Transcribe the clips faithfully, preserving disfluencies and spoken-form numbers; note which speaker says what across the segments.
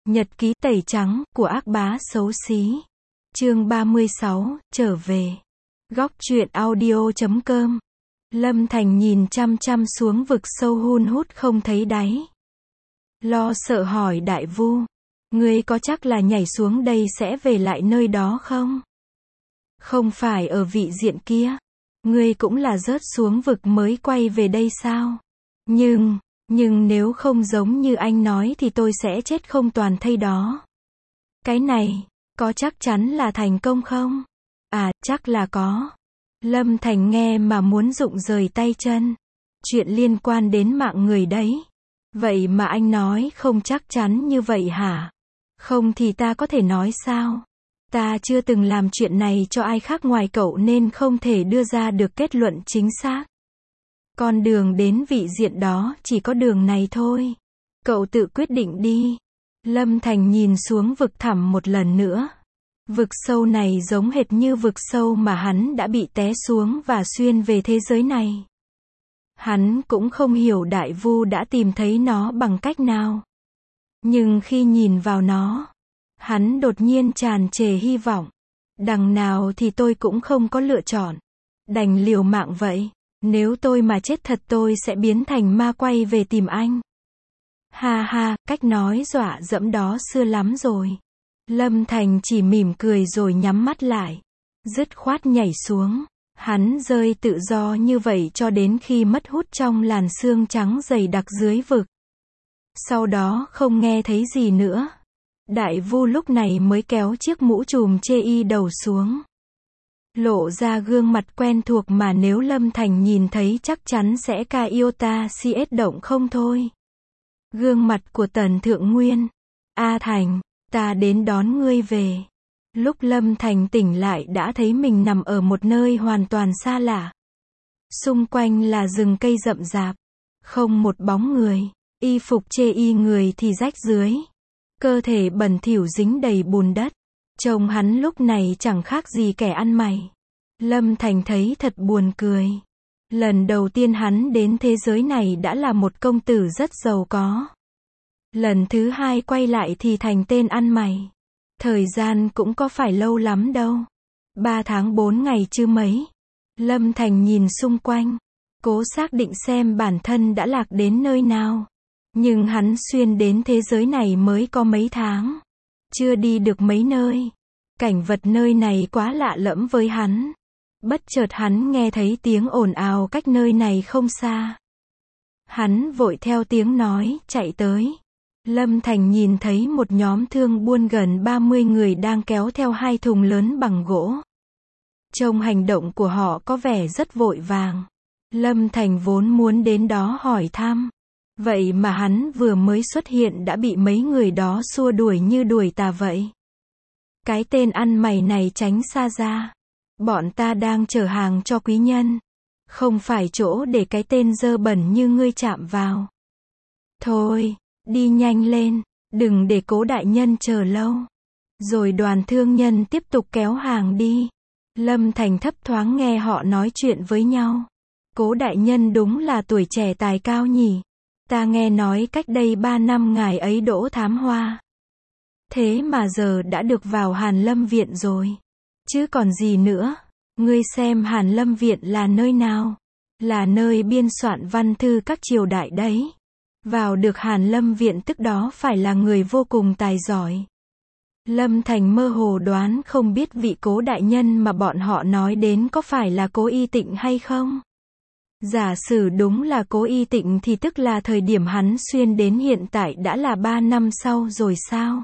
Speaker 1: Nhật ký tẩy trắng của ác bá xấu xí. Chương ba mươi sáu, trở về. Góc truyện audio chấm com. Lâm Thành nhìn chăm chăm xuống vực sâu hun hút không thấy đáy. Lo sợ hỏi Đại Vu, ngươi có chắc là nhảy xuống đây sẽ về lại nơi đó không? Không phải ở vị diện kia. Ngươi cũng là rớt xuống vực mới quay về đây sao? Nhưng, nhưng nếu không giống như anh nói thì tôi sẽ chết không toàn thây đó. Cái này, có chắc chắn là thành công không? À, chắc là có. Lâm Thành nghe mà muốn rụng rời tay chân. Chuyện liên quan đến mạng người đấy. Vậy mà anh nói không chắc chắn như vậy hả? Không thì ta có thể nói sao? Ta chưa từng làm chuyện này cho ai khác ngoài cậu nên không thể đưa ra được kết luận chính xác. Con đường đến vị diện đó chỉ có đường này thôi. Cậu tự quyết định đi. Lâm Thành nhìn xuống vực thẳm một lần nữa. Vực sâu này giống hệt như vực sâu mà hắn đã bị té xuống và xuyên về thế giới này. Hắn cũng không hiểu Đại Vu đã tìm thấy nó bằng cách nào. Nhưng khi nhìn vào nó, hắn đột nhiên tràn trề hy vọng. Đằng nào thì tôi cũng không có lựa chọn. Đành liều mạng vậy. Nếu tôi mà chết thật tôi sẽ biến thành ma quay về tìm anh. Ha ha, cách nói dọa dẫm đó xưa lắm rồi. Lâm Thành chỉ mỉm cười rồi nhắm mắt lại. Dứt khoát nhảy xuống. Hắn rơi tự do như vậy cho đến khi mất hút trong làn sương trắng dày đặc dưới vực. Sau đó không nghe thấy gì nữa. Đại Vu lúc này mới kéo chiếc mũ trùm chê y đầu xuống. Lộ ra gương mặt quen thuộc mà nếu Lâm Thành nhìn thấy chắc chắn sẽ ca iota cs động không thôi. Gương mặt của Tần Thượng Nguyên. A Thành, ta đến đón ngươi về. Lúc Lâm Thành tỉnh lại đã thấy mình nằm ở một nơi hoàn toàn xa lạ. Xung quanh là rừng cây rậm rạp. Không một bóng người. Y phục chê y người thì rách dưới. Cơ thể bẩn thỉu dính đầy bùn đất. Trông hắn lúc này chẳng khác gì kẻ ăn mày. Lâm Thành thấy thật buồn cười. Lần đầu tiên hắn đến thế giới này đã là một công tử rất giàu có. Lần thứ hai quay lại thì thành tên ăn mày. Thời gian cũng có phải lâu lắm đâu. Ba tháng bốn ngày chứ mấy. Lâm Thành nhìn xung quanh. Cố xác định xem bản thân đã lạc đến nơi nào. Nhưng hắn xuyên đến thế giới này mới có mấy tháng. Chưa đi được mấy nơi. Cảnh vật nơi này quá lạ lẫm với hắn. Bất chợt hắn nghe thấy tiếng ồn ào cách nơi này không xa. Hắn vội theo tiếng nói, chạy tới. Lâm Thành nhìn thấy một nhóm thương buôn gần ba mươi người đang kéo theo hai thùng lớn bằng gỗ. Trông hành động của họ có vẻ rất vội vàng. Lâm Thành vốn muốn đến đó hỏi thăm. Vậy mà hắn vừa mới xuất hiện đã bị mấy người đó xua đuổi như đuổi tà vậy. Cái tên ăn mày này tránh xa ra. Bọn ta đang chở hàng cho quý nhân. Không phải chỗ để cái tên dơ bẩn như ngươi chạm vào. Thôi, đi nhanh lên, đừng để Cố đại nhân chờ lâu. Rồi đoàn thương nhân tiếp tục kéo hàng đi. Lâm Thành thấp thoáng nghe họ nói chuyện với nhau. Cố đại nhân đúng là tuổi trẻ tài cao nhỉ. Ta nghe nói cách đây ba năm ngài ấy đỗ thám hoa. Thế mà giờ đã được vào Hàn Lâm Viện rồi. Chứ còn gì nữa. Ngươi xem Hàn Lâm Viện là nơi nào? Là nơi biên soạn văn thư các triều đại đấy. Vào được Hàn Lâm Viện tức đó phải là người vô cùng tài giỏi. Lâm Thành mơ hồ đoán không biết vị Cố đại nhân mà bọn họ nói đến có phải là Cố Y Tịnh hay không? Giả sử đúng là Cố Y Tịnh thì tức là thời điểm hắn xuyên đến hiện tại đã là ba năm sau rồi sao?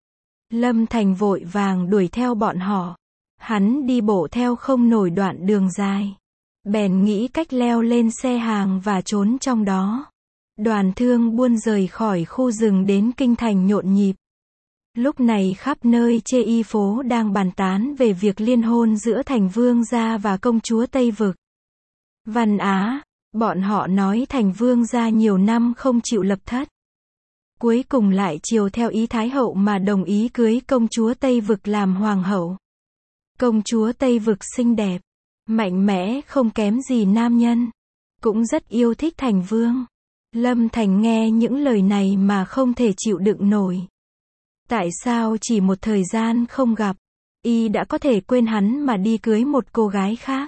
Speaker 1: Lâm Thành vội vàng đuổi theo bọn họ. Hắn đi bộ theo không nổi đoạn đường dài. Bèn nghĩ cách leo lên xe hàng và trốn trong đó. Đoàn thương buôn rời khỏi khu rừng đến kinh thành nhộn nhịp. Lúc này khắp nơi chê y phố đang bàn tán về việc liên hôn giữa thành vương gia và công chúa Tây Vực. Văn Á, bọn họ nói thành vương gia nhiều năm không chịu lập thất. Cuối cùng lại chiều theo ý Thái hậu mà đồng ý cưới công chúa Tây Vực làm hoàng hậu. Công chúa Tây Vực xinh đẹp, mạnh mẽ không kém gì nam nhân. Cũng rất yêu thích thành vương. Lâm Thành nghe những lời này mà không thể chịu đựng nổi. Tại sao chỉ một thời gian không gặp, y đã có thể quên hắn mà đi cưới một cô gái khác?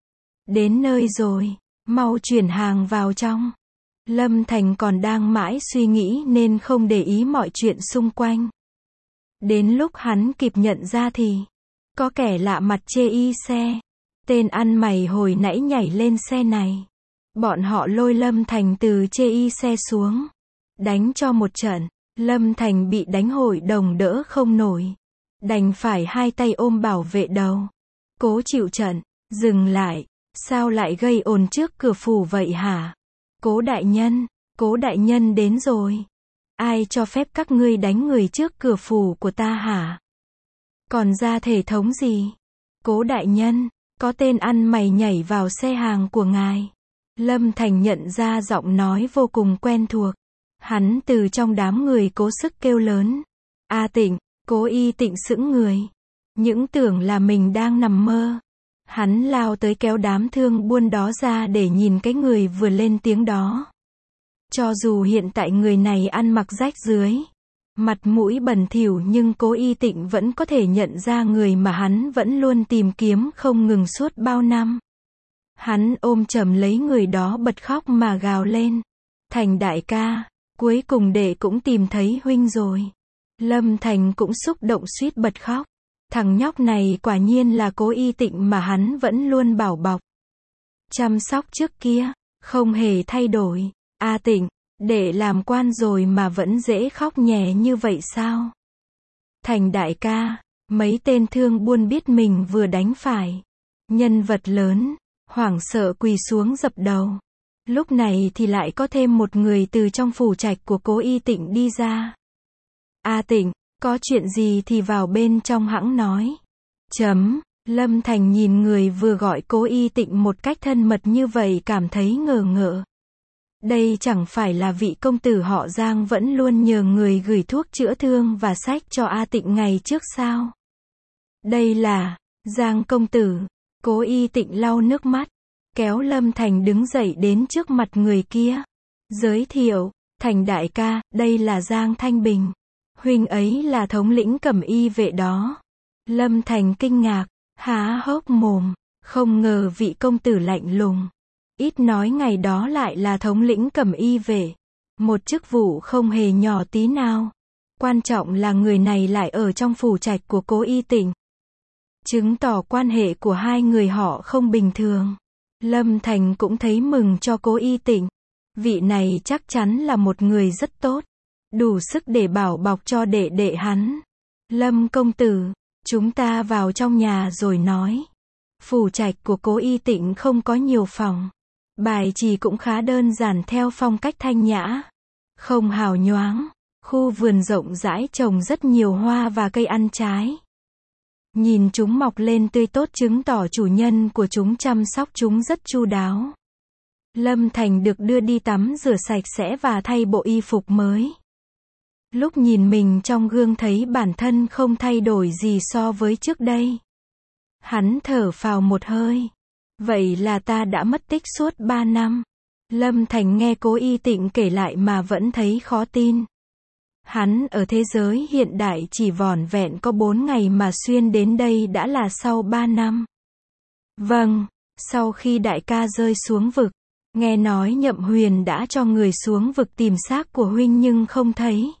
Speaker 1: Đến nơi rồi, mau chuyển hàng vào trong. Lâm Thành còn đang mãi suy nghĩ nên không để ý mọi chuyện xung quanh. Đến lúc hắn kịp nhận ra thì có kẻ lạ mặt chê y xe. Tên ăn mày hồi nãy nhảy lên xe này. Bọn họ lôi Lâm Thành từ chê y xe xuống, đánh cho một trận. Lâm Thành bị đánh hội đồng đỡ không nổi, đành phải hai tay ôm bảo vệ đầu. Cố chịu trận. Dừng lại. Sao lại gây ồn trước cửa phủ vậy hả? Cố đại nhân, cố đại nhân đến rồi. Ai cho phép các ngươi đánh người trước cửa phủ của ta hả? Còn ra thể thống gì? Cố đại nhân, có tên ăn mày nhảy vào xe hàng của ngài. Lâm Thành nhận ra giọng nói vô cùng quen thuộc. Hắn từ trong đám người cố sức kêu lớn. A Tịnh, Cố Y Tịnh sững người. Những tưởng là mình đang nằm mơ. Hắn lao tới kéo đám thương buôn đó ra để nhìn cái người vừa lên tiếng đó. Cho dù hiện tại người này ăn mặc rách rưới, mặt mũi bẩn thỉu, nhưng Cố Y Tịnh vẫn có thể nhận ra người mà hắn vẫn luôn tìm kiếm không ngừng suốt bao năm. Hắn ôm chầm lấy người đó bật khóc mà gào lên. Thành đại ca, cuối cùng đệ cũng tìm thấy huynh rồi. Lâm Thành cũng xúc động suýt bật khóc. Thằng nhóc này quả nhiên là Cố Y Tịnh mà hắn vẫn luôn bảo bọc, chăm sóc trước kia, không hề thay đổi. A Tịnh, đệ làm quan rồi mà vẫn dễ khóc nhè như vậy sao? Thành đại ca, mấy tên thương buôn biết mình vừa đánh phải nhân vật lớn, hoảng sợ quỳ xuống dập đầu. Lúc này thì lại có thêm một người từ trong phủ trạch của Cố Y Tịnh đi ra. A Tịnh, có chuyện gì thì vào bên trong hẵng nói. Chấm, Lâm Thành nhìn người vừa gọi Cố Y Tịnh một cách thân mật như vậy cảm thấy ngờ ngợ. Đây chẳng phải là vị công tử họ Giang vẫn luôn nhờ người gửi thuốc chữa thương và sách cho A Tịnh ngày trước sao? Đây là Giang công tử. Cố Y Tịnh lau nước mắt, kéo Lâm Thành đứng dậy đến trước mặt người kia. Giới thiệu, Thành đại ca, đây là Giang Thanh Bình. Huynh ấy là thống lĩnh cẩm y vệ đó. Lâm Thành kinh ngạc, há hốc mồm, không ngờ vị công tử lạnh lùng, ít nói ngày đó lại là thống lĩnh cẩm y vệ. Một chức vụ không hề nhỏ tí nào. Quan trọng là người này lại ở trong phủ trạch của Cố Y Tịnh. Chứng tỏ quan hệ của hai người họ không bình thường. Lâm Thành cũng thấy mừng cho Cố Y Tịnh. Vị này chắc chắn là một người rất tốt, đủ sức để bảo bọc cho đệ đệ hắn. Lâm công tử, chúng ta vào trong nhà rồi nói. Phủ trạch của Cố Y Tịnh không có nhiều phòng. Bài trì cũng khá đơn giản theo phong cách thanh nhã, không hào nhoáng. Khu vườn rộng rãi trồng rất nhiều hoa và cây ăn trái. Nhìn chúng mọc lên tươi tốt chứng tỏ chủ nhân của chúng chăm sóc chúng rất chu đáo. Lâm Thành được đưa đi tắm rửa sạch sẽ và thay bộ y phục mới. Lúc nhìn mình trong gương thấy bản thân không thay đổi gì so với trước đây. Hắn thở phào một hơi. Vậy là ta đã mất tích suốt ba năm. Lâm Thành nghe Cố Y Tịnh kể lại mà vẫn thấy khó tin. Hắn ở thế giới hiện đại chỉ vỏn vẹn có bốn ngày mà xuyên đến đây đã là sau ba năm. Vâng, sau khi đại ca rơi xuống vực, nghe nói Nhậm Huyền đã cho người xuống vực tìm xác của huynh nhưng không thấy.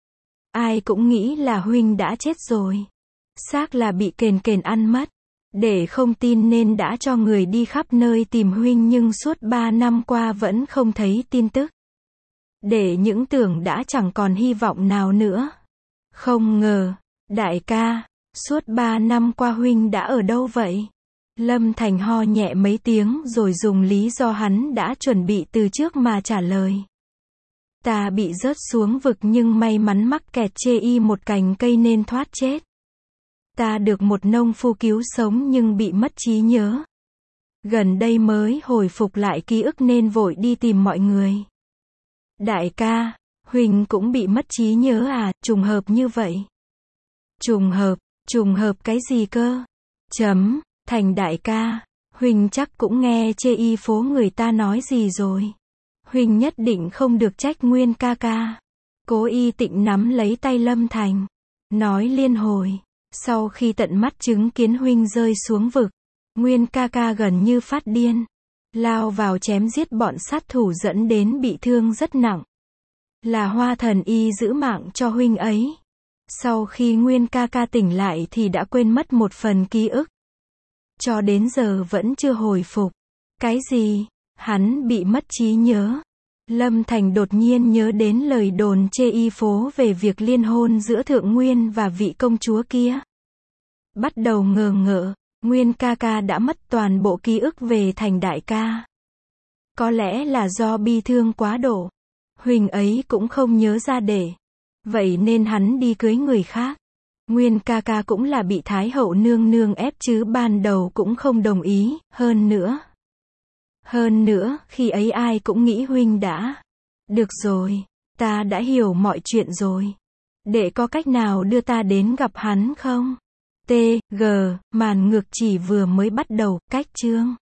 Speaker 1: Ai cũng nghĩ là huynh đã chết rồi. Xác là bị kền kền ăn mất. Để không tin nên đã cho người đi khắp nơi tìm huynh nhưng suốt ba năm qua vẫn không thấy tin tức. Để những tưởng đã chẳng còn hy vọng nào nữa. Không ngờ, đại ca, suốt ba năm qua huynh đã ở đâu vậy? Lâm Thành ho nhẹ mấy tiếng rồi dùng lý do hắn đã chuẩn bị từ trước mà trả lời. Ta bị rớt xuống vực nhưng may mắn mắc kẹt chê y một cành cây nên thoát chết. Ta được một nông phu cứu sống nhưng bị mất trí nhớ. Gần đây mới hồi phục lại ký ức nên vội đi tìm mọi người. Đại ca, huynh cũng bị mất trí nhớ à, trùng hợp như vậy. Trùng hợp, trùng hợp cái gì cơ? Chấm, Thành đại ca, huynh chắc cũng nghe chê y phố người ta nói gì rồi. Huynh nhất định không được trách Nguyên ca ca. Cố Y Tịnh nắm lấy tay Lâm Thành. Nói liên hồi. Sau khi tận mắt chứng kiến huynh rơi xuống vực, Nguyên ca ca gần như phát điên. Lao vào chém giết bọn sát thủ dẫn đến bị thương rất nặng. Là Hoa Thần Y giữ mạng cho huynh ấy. Sau khi Nguyên ca ca tỉnh lại thì đã quên mất một phần ký ức. Cho đến giờ vẫn chưa hồi phục. Cái gì? Hắn bị mất trí nhớ. Lâm Thành đột nhiên nhớ đến lời đồn chê y phố về việc liên hôn giữa Thượng Nguyên và vị công chúa kia. Bắt đầu ngờ ngợ, Nguyên ca ca đã mất toàn bộ ký ức về Thành đại ca. Có lẽ là do bi thương quá độ. Huynh ấy cũng không nhớ ra để. Vậy nên hắn đi cưới người khác. Nguyên ca ca cũng là bị Thái hậu nương nương ép chứ ban đầu cũng không đồng ý, hơn nữa. Hơn nữa, khi ấy ai cũng nghĩ huynh đã. Được rồi, ta đã hiểu mọi chuyện rồi. Để có cách nào đưa ta đến gặp hắn không? T, G, màn ngược chỉ vừa mới bắt đầu, cách chương.